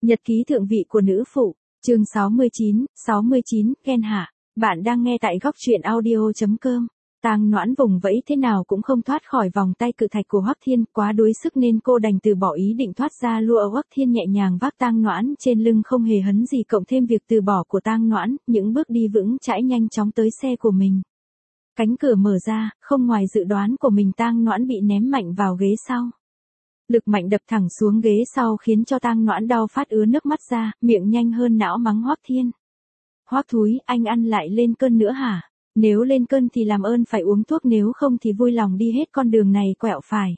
Nhật ký thượng vị của nữ phụ, chương 69, Ken hạ. Bạn đang nghe tại góc truyện audio.com. Tang Noãn vùng vẫy thế nào cũng không thoát khỏi vòng tay cự thạch của Hoắc Thiên, quá đuối sức nên cô đành từ bỏ ý định thoát ra lụa. Hoắc Thiên nhẹ nhàng vác Tang Noãn trên lưng không hề hấn gì, cộng thêm việc từ bỏ của Tang Noãn, những bước đi vững chãi nhanh chóng tới xe của mình. Cánh cửa mở ra, không ngoài dự đoán của mình, Tang Noãn bị ném mạnh vào ghế sau. Lực mạnh đập thẳng xuống ghế sau khiến cho Tang Noãn đau phát ứa nước mắt ra, miệng nhanh hơn não mắng Hoắc Thiên. Hoắc thúi, anh ăn lại lên cơn nữa hả? Nếu lên cơn thì làm ơn phải uống thuốc, nếu không thì vui lòng đi hết con đường này quẹo phải.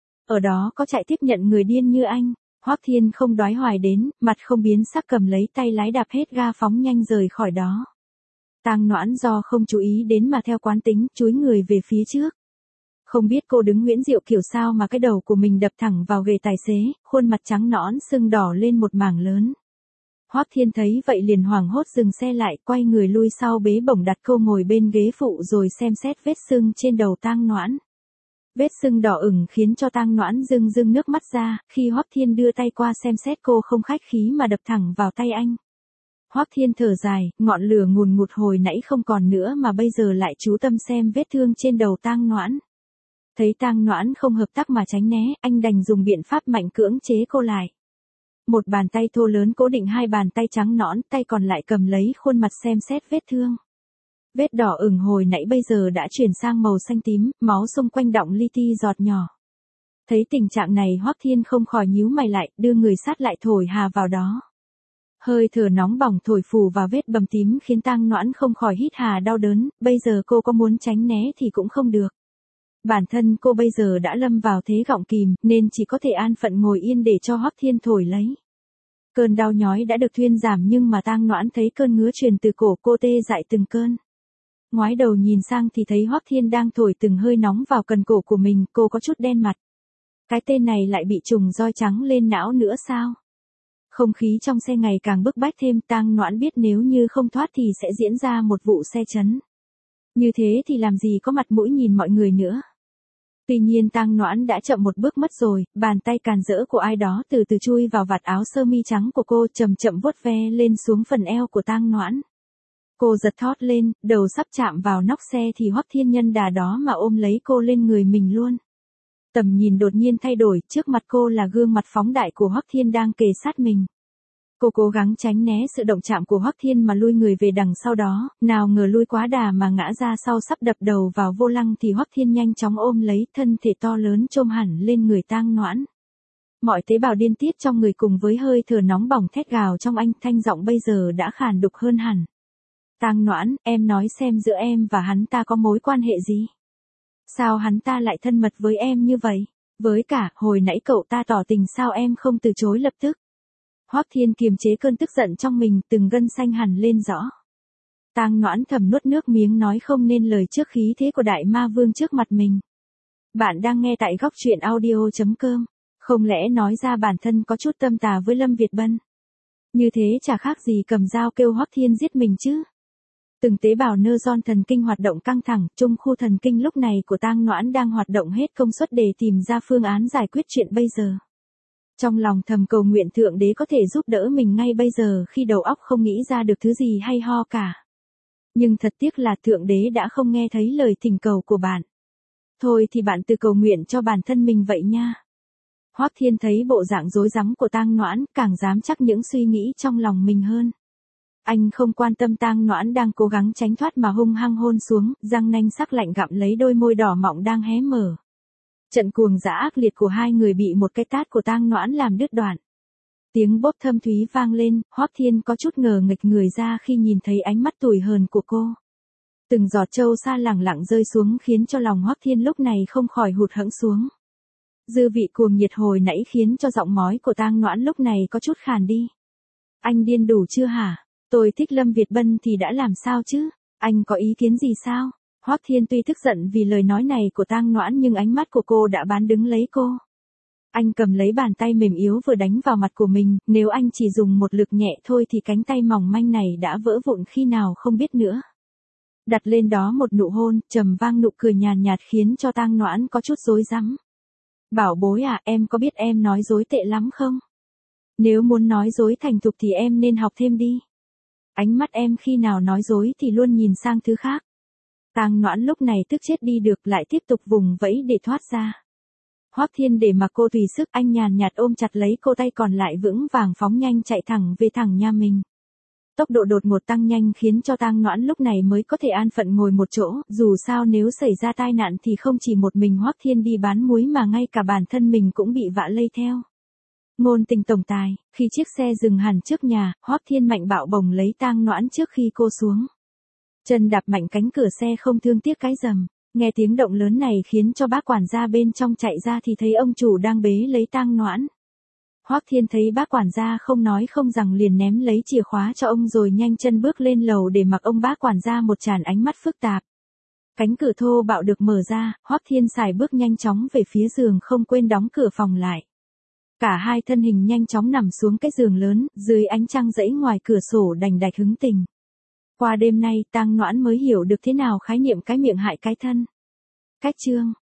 Ở đó có chạy tiếp nhận người điên như anh. Hoắc Thiên không đoái hoài đến, mặt không biến sắc cầm lấy tay lái đạp hết ga phóng nhanh rời khỏi đó. Tang Noãn do không chú ý đến mà theo quán tính, chúi người về phía trước. Không biết cô đứng huyễn diệu kiểu sao mà cái đầu của mình đập thẳng vào ghế tài xế, khuôn mặt trắng nõn sưng đỏ lên một mảng lớn. Hoắc Thiên thấy vậy liền hoảng hốt dừng xe lại, quay người lui sau bế bổng đặt cô ngồi bên ghế phụ rồi xem xét vết sưng trên đầu Tang Noãn. Vết sưng đỏ ửng khiến cho Tang Noãn rưng rưng nước mắt ra, khi Hoắc Thiên đưa tay qua xem xét cô không khách khí mà đập thẳng vào tay anh. Hoắc Thiên thở dài, ngọn lửa ngùn ngụt hồi nãy không còn nữa mà bây giờ lại chú tâm xem vết thương trên đầu Tang Noãn. Thấy Tang Noãn không hợp tác mà tránh né, anh đành dùng biện pháp mạnh cưỡng chế cô lại. Một bàn tay thô lớn cố định hai bàn tay trắng nõn, tay còn lại cầm lấy khuôn mặt xem xét vết thương. Vết đỏ ửng hồi nãy bây giờ đã chuyển sang màu xanh tím, máu xung quanh đọng li ti giọt nhỏ. Thấy tình trạng này Hoắc Thiên không khỏi nhíu mày lại, đưa người sát lại thổi hà vào đó. Hơi thở nóng bỏng thổi phù vào vết bầm tím khiến Tang Noãn không khỏi hít hà đau đớn, bây giờ cô có muốn tránh né thì cũng không được. Bản thân cô bây giờ đã lâm vào thế gọng kìm, nên chỉ có thể an phận ngồi yên để cho Hoắc Thiên thổi lấy. Cơn đau nhói đã được thuyên giảm nhưng mà Tang Noãn thấy cơn ngứa truyền từ cổ cô tê dại từng cơn. Ngoái đầu nhìn sang thì thấy Hoắc Thiên đang thổi từng hơi nóng vào cần cổ của mình, cô có chút đen mặt. Cái tên này lại bị trùng roi trắng lên não nữa sao? Không khí trong xe ngày càng bức bách thêm, Tang Noãn biết nếu như không thoát thì sẽ diễn ra một vụ xe chấn. Như thế thì làm gì có mặt mũi nhìn mọi người nữa. Tuy nhiên Tang Noãn đã chậm một bước mất rồi, bàn tay càn rỡ của ai đó từ từ chui vào vạt áo sơ mi trắng của cô, chậm chậm vuốt ve lên xuống phần eo của Tang Noãn. Cô giật thót lên, đầu sắp chạm vào nóc xe thì Hoắc Thiên nhân đà đó mà ôm lấy cô lên người mình luôn. Tầm nhìn đột nhiên thay đổi, trước mặt cô là gương mặt phóng đại của Hoắc Thiên đang kề sát mình. Cô cố gắng tránh né sự động chạm của Hoắc Thiên mà lui người về đằng sau đó, nào ngờ lui quá đà mà ngã ra sau, sắp đập đầu vào vô lăng thì Hoắc Thiên nhanh chóng ôm lấy, thân thể to lớn chôm hẳn lên người Tang Noãn. Mọi tế bào điên tiết trong người cùng với hơi thở nóng bỏng thét gào trong anh, thanh giọng bây giờ đã khàn đục hơn hẳn. Tang Noãn, em nói xem giữa em và hắn ta có mối quan hệ gì? Sao hắn ta lại thân mật với em như vậy? Với cả, hồi nãy cậu ta tỏ tình sao em không từ chối lập tức? Hoắc Thiên kiềm chế cơn tức giận trong mình, từng gân xanh hẳn lên rõ. Tang Noãn thầm nuốt nước miếng nói không nên lời trước khí thế của đại ma vương trước mặt mình. Bạn đang nghe tại góc truyện audio.com. Không lẽ nói ra bản thân có chút tâm tà với Lâm Việt Bân? Như thế chả khác gì cầm dao kêu Hoắc Thiên giết mình chứ. Từng tế bào neuron thần kinh hoạt động căng thẳng, trung khu thần kinh lúc này của Tang Noãn đang hoạt động hết công suất để tìm ra phương án giải quyết chuyện bây giờ. Trong lòng thầm cầu nguyện Thượng Đế có thể giúp đỡ mình ngay bây giờ khi đầu óc không nghĩ ra được thứ gì hay ho cả. Nhưng thật tiếc là Thượng Đế đã không nghe thấy lời thỉnh cầu của bạn. Thôi thì bạn tự cầu nguyện cho bản thân mình vậy nha. Hoắc Thiên thấy bộ dạng rối rắm của Tang Noãn, càng dám chắc những suy nghĩ trong lòng mình hơn. Anh không quan tâm Tang Noãn đang cố gắng tránh thoát mà hung hăng hôn xuống, răng nanh sắc lạnh gặm lấy đôi môi đỏ mọng đang hé mở. Trận cuồng dã ác liệt của hai người bị một cái tát của Tang Noãn làm đứt đoạn. Tiếng bốp thâm thúy vang lên, Hoắc Thiên có chút ngờ nghịch người ra khi nhìn thấy ánh mắt tủi hờn của cô. Từng giọt châu sa lẳng lặng rơi xuống khiến cho lòng Hoắc Thiên lúc này không khỏi hụt hẫng xuống. Dư vị cuồng nhiệt hồi nãy khiến cho giọng nói của Tang Noãn lúc này có chút khàn đi. Anh điên đủ chưa hả? Tôi thích Lâm Việt Bân thì đã làm sao chứ? Anh có ý kiến gì sao? Hoắc Thiên tuy tức giận vì lời nói này của Tang Noãn nhưng ánh mắt của cô đã bán đứng lấy cô. Anh cầm lấy bàn tay mềm yếu vừa đánh vào mặt của mình, nếu anh chỉ dùng một lực nhẹ thôi thì cánh tay mỏng manh này đã vỡ vụn khi nào không biết nữa. Đặt lên đó một nụ hôn, trầm vang nụ cười nhàn nhạt khiến cho Tang Noãn có chút rối rắm. Bảo bối à, em có biết em nói dối tệ lắm không? Nếu muốn nói dối thành thục thì em nên học thêm đi. Ánh mắt em khi nào nói dối thì luôn nhìn sang thứ khác. Tang Noãn lúc này tức chết đi được, lại tiếp tục vùng vẫy để thoát ra. Hoắc Thiên để mà cô tùy sức, anh nhàn nhạt ôm chặt lấy cô, tay còn lại vững vàng phóng nhanh chạy thẳng về thẳng nhà mình. Tốc độ đột ngột tăng nhanh khiến cho Tang Noãn lúc này mới có thể an phận ngồi một chỗ, dù sao nếu xảy ra tai nạn thì không chỉ một mình Hoắc Thiên đi bán muối mà ngay cả bản thân mình cũng bị vạ lây theo. Ngôn Tình tổng tài, khi chiếc xe dừng hẳn trước nhà, Hoắc Thiên mạnh bạo bồng lấy Tang Noãn trước khi cô xuống. Chân đạp mạnh cánh cửa xe không thương tiếc cái rầm. Nghe tiếng động lớn này khiến cho bác quản gia bên trong chạy ra thì thấy ông chủ đang bế lấy Tang Noãn. Hoắc Thiên thấy bác quản gia không nói không rằng liền ném lấy chìa khóa cho ông rồi nhanh chân bước lên lầu để mặc ông bác quản gia một tràn ánh mắt phức tạp. Cánh cửa thô bạo được mở ra, Hoắc Thiên sải bước nhanh chóng về phía giường không quên đóng cửa phòng lại. Cả hai thân hình nhanh chóng nằm xuống cái giường lớn, dưới ánh trăng rẫy ngoài cửa sổ đành đạch hứng tình. Qua đêm nay Tang Noãn mới hiểu được thế nào khái niệm cái miệng hại cái thân. Cách chương